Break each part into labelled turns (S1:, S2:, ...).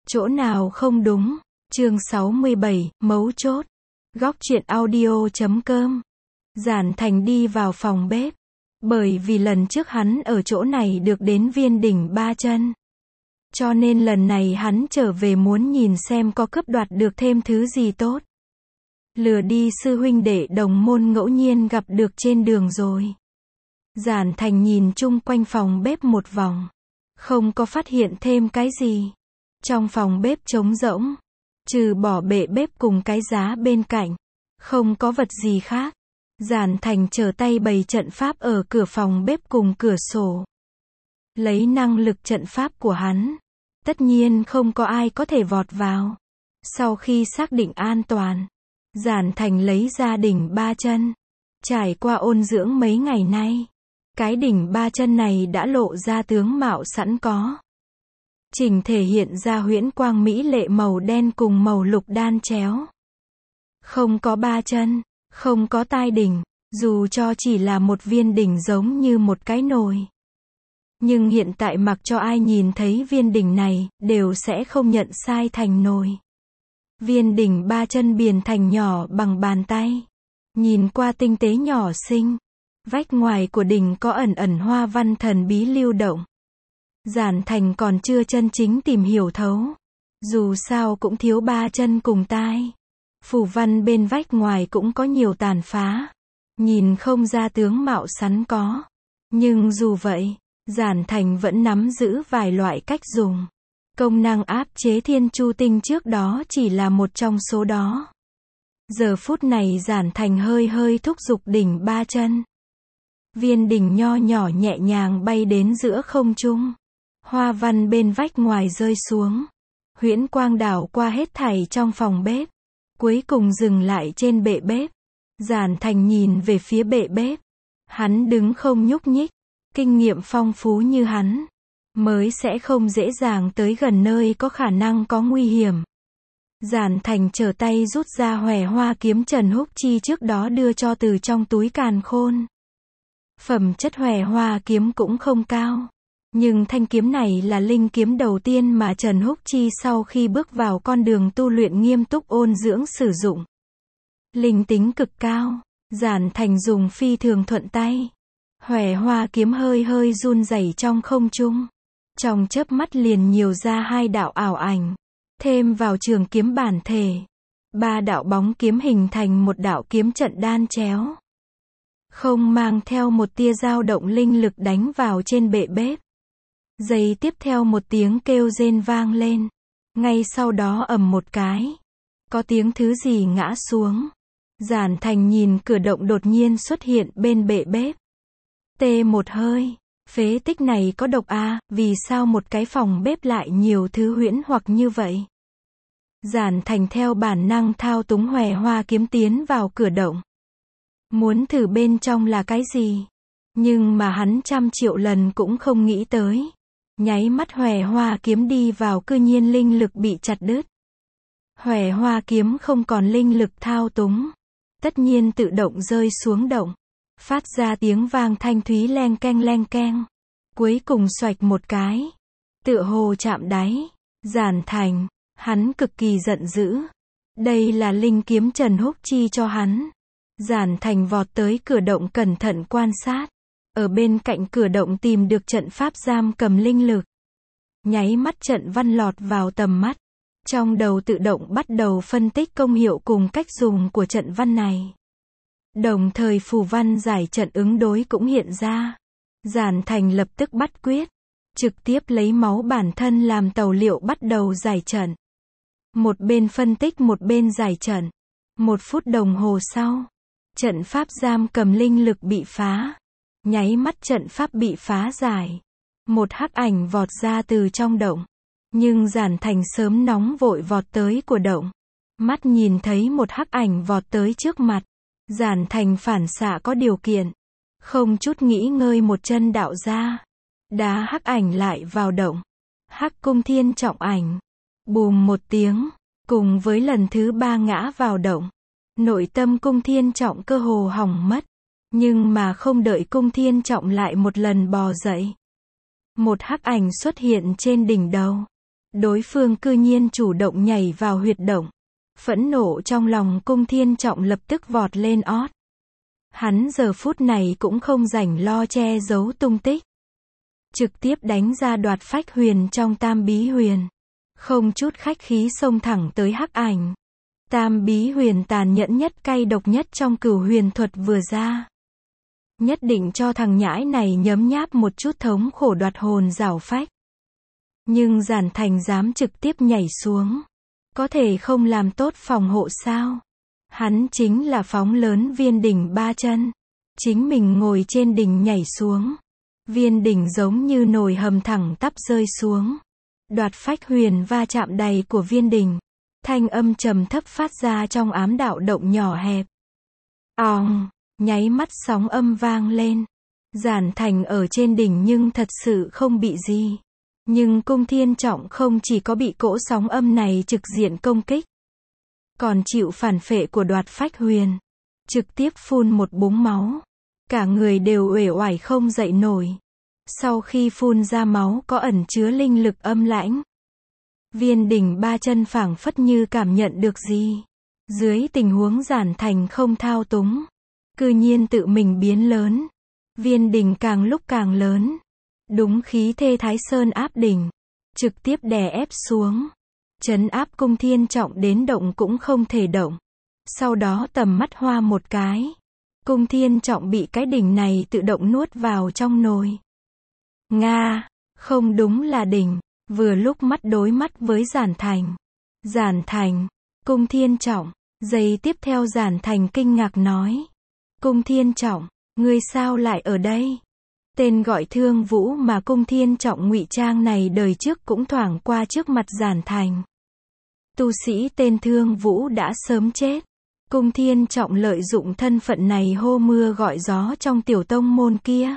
S1: Chỗ nào không đúng? Chương 67, mấu chốt. Góc truyện audio.com. Giản Thành đi vào phòng bếp. Bởi vì lần trước hắn ở chỗ này được đến viên đỉnh ba chân. Cho nên lần này hắn trở về muốn nhìn xem có cướp đoạt được thêm thứ gì tốt. Lừa đi sư huynh đệ đồng môn ngẫu nhiên gặp được trên đường rồi. Giản Thành nhìn chung quanh phòng bếp một vòng. Không có phát hiện thêm cái gì. Trong phòng bếp trống rỗng. Trừ bỏ bệ bếp cùng cái giá bên cạnh. Không có vật gì khác. Giản Thành trở tay bày trận pháp ở cửa phòng bếp cùng cửa sổ. Lấy năng lực trận pháp của hắn. Tất nhiên không có ai có thể vọt vào. Sau khi xác định an toàn. Giản Thành lấy ra đỉnh ba chân. Trải qua ôn dưỡng mấy ngày nay. Cái đỉnh ba chân này đã lộ ra tướng mạo sẵn có. Chỉnh thể hiện ra huyễn quang mỹ lệ màu đen cùng màu lục đan chéo. Không có ba chân, không có tai đỉnh, dù cho chỉ là một viên đỉnh giống như một cái nồi. Nhưng hiện tại mặc cho ai nhìn thấy viên đỉnh này, đều sẽ không nhận sai thành nồi. Viên đỉnh ba chân biên thành nhỏ bằng bàn tay. Nhìn qua tinh tế nhỏ xinh. Vách ngoài của đỉnh có ẩn ẩn hoa văn thần bí lưu động. Giản Thành còn chưa chân chính tìm hiểu thấu. Dù sao cũng thiếu ba chân cùng tai. Phù văn bên vách ngoài cũng có nhiều tàn phá. Nhìn không ra tướng mạo sẵn có. Nhưng dù vậy, Giản Thành vẫn nắm giữ vài loại cách dùng. Công năng áp chế thiên chu tinh trước đó chỉ là một trong số đó. Giờ phút này Giản Thành hơi thúc giục đỉnh ba chân. Viên đỉnh nho nhỏ nhẹ nhàng bay đến giữa không trung. Hoa văn bên vách ngoài rơi xuống. Huyễn quang đảo qua hết thảy trong phòng bếp. Cuối cùng dừng lại trên bệ bếp. Giản Thành nhìn về phía bệ bếp. Hắn đứng không nhúc nhích. Kinh nghiệm phong phú như hắn. Mới sẽ không dễ dàng tới gần nơi có khả năng có nguy hiểm. Giản Thành trở tay rút ra hòe hoa kiếm Trần Húc Chi trước đó đưa cho từ trong túi càn khôn. Phẩm chất hòe hoa kiếm cũng không cao. Nhưng thanh kiếm này là linh kiếm đầu tiên mà Trần Húc Chi sau khi bước vào con đường tu luyện nghiêm túc ôn dưỡng sử dụng. Linh tính cực cao. Giản Thành dùng phi thường thuận tay. Hòe hoa kiếm hơi run rẩy trong không trung. Trong chớp mắt liền nhiều ra hai đạo ảo ảnh. Thêm vào trường kiếm bản thể. Ba đạo bóng kiếm hình thành một đạo kiếm trận đan chéo. Không mang theo một tia dao động linh lực đánh vào trên bệ bếp. Giây tiếp theo một tiếng kêu rên vang lên. Ngay sau đó ầm một cái. Có tiếng thứ gì ngã xuống. Giản Thành nhìn cửa động đột nhiên xuất hiện bên bệ bếp. Tê một hơi. Phế tích này có độc à, vì sao một cái phòng bếp lại nhiều thứ huyễn hoặc như vậy? Giản Thành theo bản năng thao túng hòe hoa kiếm tiến vào cửa động. Muốn thử bên trong là cái gì? Nhưng mà hắn 100 triệu lần cũng không nghĩ tới. Nháy mắt hòe hoa kiếm đi vào cư nhiên linh lực bị chặt đứt. Hòe hoa kiếm không còn linh lực thao túng. Tất nhiên tự động rơi xuống động. Phát ra tiếng vang thanh thúy leng keng. Cuối cùng xoạch một cái. Tựa hồ chạm đáy. Giản Thành, hắn cực kỳ giận dữ. Đây là linh kiếm Trần Húc Chi cho hắn. Giản Thành vọt tới cửa động cẩn thận quan sát. Ở bên cạnh cửa động tìm được trận pháp giam cầm linh lực. Nháy mắt trận văn lọt vào tầm mắt. Trong đầu tự động bắt đầu phân tích công hiệu cùng cách dùng của trận văn này. Đồng thời phù văn giải trận ứng đối cũng hiện ra. Giản Thành lập tức bắt quyết. Trực tiếp lấy máu bản thân làm tàu liệu bắt đầu giải trận. Một bên phân tích một bên giải trận. 1 phút đồng hồ sau. Trận pháp giam cầm linh lực bị phá. Nháy mắt trận pháp bị phá giải. Một hắc ảnh vọt ra từ trong động. Nhưng Giản Thành sớm nóng vội vọt tới của động. Mắt nhìn thấy một hắc ảnh vọt tới trước mặt. Giản Thành phản xạ có điều kiện. Không chút nghĩ ngơi một chân đạo ra. Đá hắc ảnh lại vào động. Hắc cung thiên trọng ảnh. Bùm một tiếng. Cùng với lần thứ 3 ngã vào động. Nội tâm cung thiên trọng cơ hồ hỏng mất. Nhưng mà không đợi cung thiên trọng lại một lần bò dậy. Một hắc ảnh xuất hiện trên đỉnh đầu. Đối phương cư nhiên chủ động nhảy vào huyệt động. Phẫn nộ trong lòng Cung Thiên Trọng lập tức vọt lên ót. Hắn giờ phút này cũng không rảnh lo che giấu tung tích. Trực tiếp đánh ra Đoạt Phách Huyền trong Tam Bí Huyền. Không chút khách khí xông thẳng tới Hắc Ảnh. Tam Bí Huyền tàn nhẫn nhất cay độc nhất trong Cửu Huyền thuật vừa ra. Nhất định cho thằng nhãi này nhấm nháp một chút thống khổ đoạt hồn rảo phách. Nhưng Giản Thành dám trực tiếp nhảy xuống. Có thể không làm tốt phòng hộ sao? Hắn chính là phóng lớn viên đỉnh 3 chân. Chính mình ngồi trên đỉnh nhảy xuống. Viên đỉnh giống như nồi hầm thẳng tắp rơi xuống. Đoạt Phách Huyền va chạm đầy của viên đỉnh. Thanh âm trầm thấp phát ra trong ám đạo động nhỏ hẹp. Ong, nháy mắt sóng âm vang lên. Giản Thành ở trên đỉnh nhưng thật sự không bị gì. Nhưng Cung Thiên Trọng không chỉ có bị cỗ sóng âm này trực diện công kích. Còn chịu phản phệ của Đoạt Phách Huyền. Trực tiếp phun một búng máu. Cả người đều uể oải không dậy nổi. Sau khi phun ra máu có ẩn chứa linh lực âm lãnh. Viên đỉnh 3 chân phảng phất như cảm nhận được gì. Dưới tình huống Giản Thành không thao túng. Cư nhiên tự mình biến lớn. Viên đỉnh càng lúc càng lớn. Đúng khí thê Thái Sơn áp đỉnh. Trực tiếp đè ép xuống. Trấn áp Cung Thiên Trọng đến động cũng không thể động. Sau đó tầm mắt hoa một cái. Cung Thiên Trọng bị cái đỉnh này tự động nuốt vào trong nồi. Nga, không đúng là đỉnh. Vừa lúc mắt đối mắt với Giản Thành. Giản Thành, Cung Thiên Trọng. Giây tiếp theo Giản Thành kinh ngạc nói. Cung Thiên Trọng, ngươi sao lại ở đây? Tên gọi Thương Vũ mà Cung Thiên Trọng ngụy trang này đời trước cũng thoảng qua trước mặt Giản Thành. Tu sĩ tên Thương Vũ đã sớm chết. Cung Thiên Trọng lợi dụng thân phận này hô mưa gọi gió trong tiểu tông môn kia.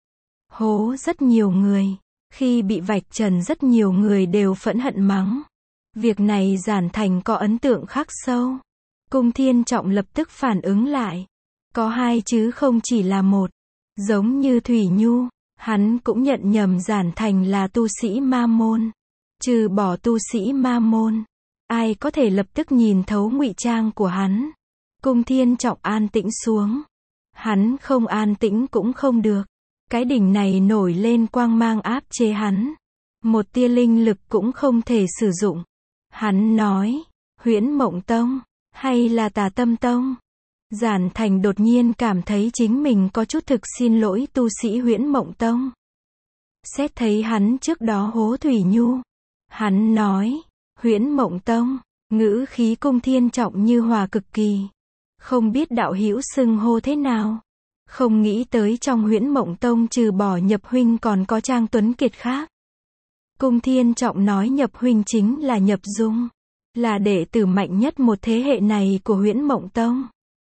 S1: Hố rất nhiều người. Khi bị vạch trần rất nhiều người đều phẫn hận mắng. Việc này Giản Thành có ấn tượng khắc sâu. Cung Thiên Trọng lập tức phản ứng lại. Có hai chứ không chỉ là một. Giống như Thủy Nhu, hắn cũng nhận nhầm Giản Thành là tu sĩ ma môn. Trừ bỏ tu sĩ ma môn, ai có thể lập tức nhìn thấu ngụy trang của hắn. Cung Thiên Trọng an tĩnh xuống. Hắn không an tĩnh cũng không được. Cái đỉnh này nổi lên quang mang áp chế hắn. Một tia linh lực cũng không thể sử dụng. Hắn nói, Huyễn Mộng Tông, hay là Tà Tâm Tông? Giản Thành đột nhiên cảm thấy chính mình có chút thực xin lỗi tu sĩ Huyễn Mộng Tông. Xét thấy hắn trước đó hố Thủy Nhu. Hắn nói, Huyễn Mộng Tông, ngữ khí Cung Thiên Trọng như hòa cực kỳ. Không biết đạo hữu xưng hô thế nào. Không nghĩ tới trong Huyễn Mộng Tông trừ bỏ Nhập huynh còn có Trang Tuấn Kiệt khác. Cung Thiên Trọng nói Nhập huynh chính là Nhập Dung. Là đệ tử mạnh nhất một thế hệ này của Huyễn Mộng Tông.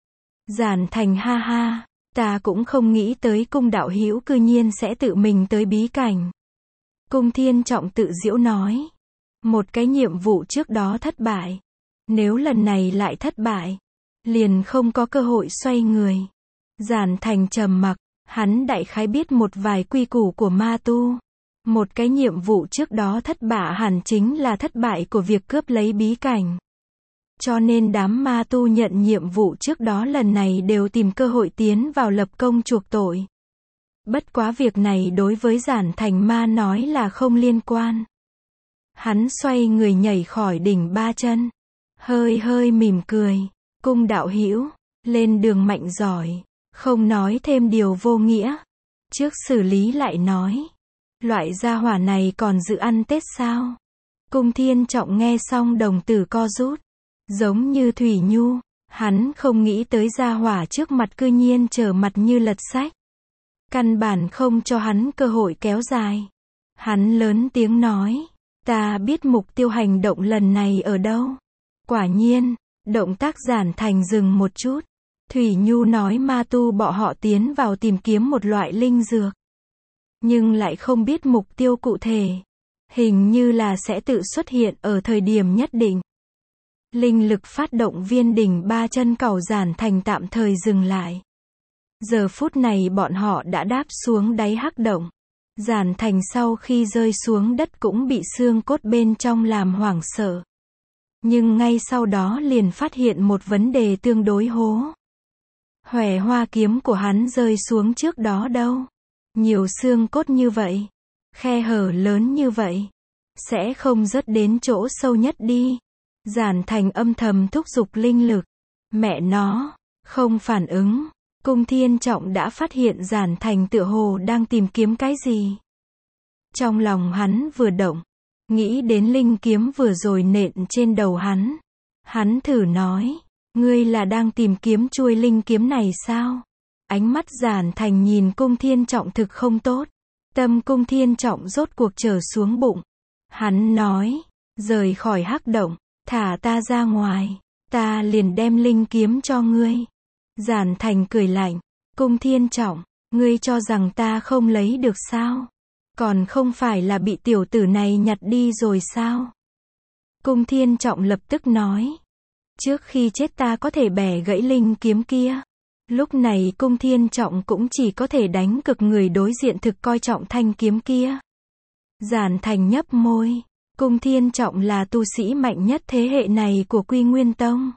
S1: Giản Thành ha ha, ta cũng không nghĩ tới Cung đạo hữu cư nhiên sẽ tự mình tới bí cảnh. Cung Thiên Trọng tự giễu nói. Một cái nhiệm vụ trước đó thất bại. Nếu lần này lại thất bại, liền không có cơ hội xoay người. Giản Thành trầm mặc, hắn đại khái biết một vài quy củ của ma tu. Một cái nhiệm vụ trước đó thất bại hẳn chính là thất bại của việc cướp lấy bí cảnh. Cho nên đám ma tu nhận nhiệm vụ trước đó lần này đều tìm cơ hội tiến vào lập công chuộc tội. Bất quá việc này đối với Giản Thành ma nói là không liên quan. Hắn xoay người nhảy khỏi đỉnh 3 chân. Hơi hơi mỉm cười. Cung đạo hữu, lên đường mạnh giỏi. Không nói thêm điều vô nghĩa. Trước xử lý lại nói. Loại gia hỏa này còn dự ăn Tết sao? Cung Thiên Trọng nghe xong đồng tử co rút. Giống như Thủy Nhu, hắn không nghĩ tới gia hỏa trước mặt cư nhiên trở mặt như lật sách. Căn bản không cho hắn cơ hội kéo dài. Hắn lớn tiếng nói, ta biết mục tiêu hành động lần này ở đâu. Quả nhiên, động tác Giản Thành dừng một chút. Thủy Nhu nói ma tu bọn họ tiến vào tìm kiếm một loại linh dược. Nhưng lại không biết mục tiêu cụ thể. Hình như là sẽ tự xuất hiện ở thời điểm nhất định. Linh lực phát động viên đỉnh 3 chân cầu Giản Thành tạm thời dừng lại. Giờ phút này bọn họ đã đáp xuống đáy hắc động. Giản Thành sau khi rơi xuống đất cũng bị xương cốt bên trong làm hoảng sợ. Nhưng ngay sau đó liền phát hiện một vấn đề tương đối hố. Hòe hoa kiếm của hắn rơi xuống trước đó đâu. Nhiều xương cốt như vậy. Khe hở lớn như vậy. Sẽ không rớt đến chỗ sâu nhất đi. Giản Thành âm thầm thúc giục linh lực. Mẹ nó, không phản ứng. Cung Thiên Trọng đã phát hiện Giản Thành tựa hồ đang tìm kiếm cái gì. Trong lòng hắn vừa động. Nghĩ đến linh kiếm vừa rồi nện trên đầu hắn. Hắn thử nói. Ngươi là đang tìm kiếm chuôi linh kiếm này sao? Ánh mắt Giản Thành nhìn Cung Thiên Trọng thực không tốt. Tâm Cung Thiên Trọng rốt cuộc trở xuống bụng. Hắn nói. Rời khỏi hắc động. Thả ta ra ngoài. Ta liền đem linh kiếm cho ngươi. Giản Thành cười lạnh. Cung Thiên Trọng. Ngươi cho rằng ta không lấy được sao? Còn không phải là bị tiểu tử này nhặt đi rồi sao? Cung Thiên Trọng lập tức nói. Trước khi chết ta có thể bẻ gãy linh kiếm kia. Lúc này Cung Thiên Trọng cũng chỉ có thể đánh cực người đối diện thực coi trọng thanh kiếm kia. Giản Thành nhấp môi. Cung Thiên Trọng là tu sĩ mạnh nhất thế hệ này của Quy Nguyên Tông.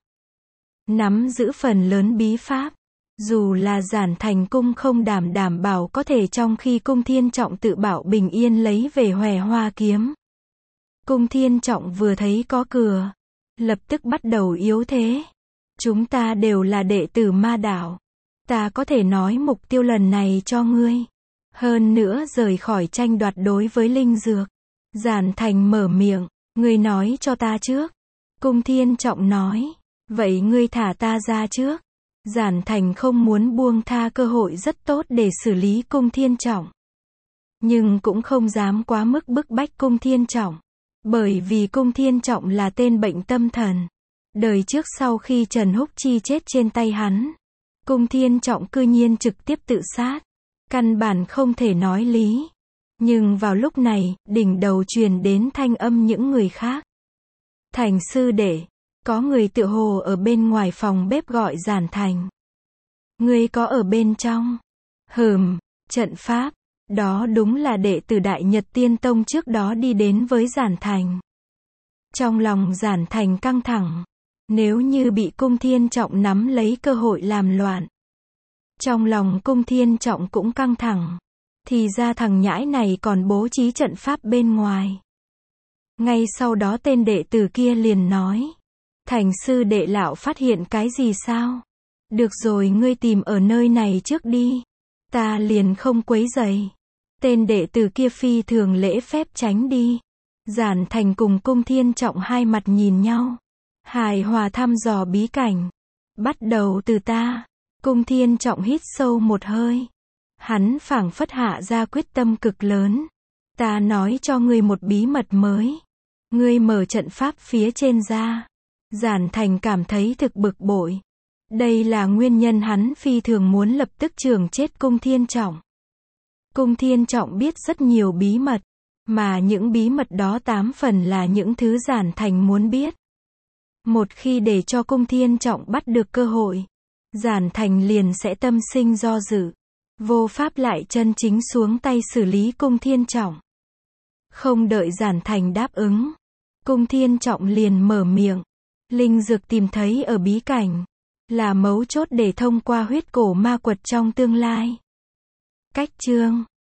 S1: Nắm giữ phần lớn bí pháp. Dù là Giản Thành cung không đảm bảo có thể trong khi Cung Thiên Trọng tự bảo bình yên lấy về hòe hoa kiếm. Cung Thiên Trọng vừa thấy có cửa. Lập tức bắt đầu yếu thế. Chúng ta đều là đệ tử ma đạo. Ta có thể nói mục tiêu lần này cho ngươi. Hơn nữa rời khỏi tranh đoạt đối với linh dược. Giản Thành mở miệng. Ngươi nói cho ta trước. Cung Thiên Trọng nói. Vậy ngươi thả ta ra trước. Giản Thành không muốn buông tha cơ hội rất tốt để xử lý Cung Thiên Trọng. Nhưng cũng không dám quá mức bức bách Cung Thiên Trọng. Bởi vì Cung Thiên Trọng là tên bệnh tâm thần. Đời trước sau khi Trần Húc Chi chết trên tay hắn. Cung Thiên Trọng cư nhiên trực tiếp tự sát. Căn bản không thể nói lý. Nhưng vào lúc này, đỉnh đầu truyền đến thanh âm những người khác. Thành sư đệ. Có người tựa hồ ở bên ngoài phòng bếp gọi Giản Thành. Ngươi có ở bên trong? Trận pháp. Đó đúng là đệ tử Đại Nhật Tiên Tông trước đó đi đến với Giản Thành. Trong lòng Giản Thành căng thẳng. Nếu như bị Cung Thiên Trọng nắm lấy cơ hội làm loạn. Trong lòng Cung Thiên Trọng cũng căng thẳng. Thì ra thằng nhãi này còn bố trí trận pháp bên ngoài. Ngay sau đó tên đệ tử kia liền nói. Thành sư đệ lão phát hiện cái gì sao? Được rồi ngươi tìm ở nơi này trước đi. Ta liền không quấy rầy. Tên đệ tử kia phi thường lễ phép tránh đi. Giản Thành cùng Cung Thiên Trọng hai mặt nhìn nhau. Hài hòa thăm dò bí cảnh. Bắt đầu từ ta. Cung Thiên Trọng hít sâu một hơi. Hắn phảng phất hạ ra quyết tâm cực lớn. Ta nói cho ngươi một bí mật mới. Ngươi mở trận pháp phía trên ra. Giản Thành cảm thấy thực bực bội. Đây là nguyên nhân hắn phi thường muốn lập tức chưởng chết Cung Thiên Trọng. Cung Thiên Trọng biết rất nhiều bí mật. Mà những bí mật đó 8 phần là những thứ Giản Thành muốn biết. Một khi để cho Cung Thiên Trọng bắt được cơ hội. Giản Thành liền sẽ tâm sinh do dự. Vô pháp lại chân chính xuống tay xử lý Cung Thiên Trọng. Không đợi Giản Thành đáp ứng. Cung Thiên Trọng liền mở miệng. Linh dược tìm thấy ở bí cảnh. Là mấu chốt để thông qua huyết cổ ma quật trong tương lai. Cách chương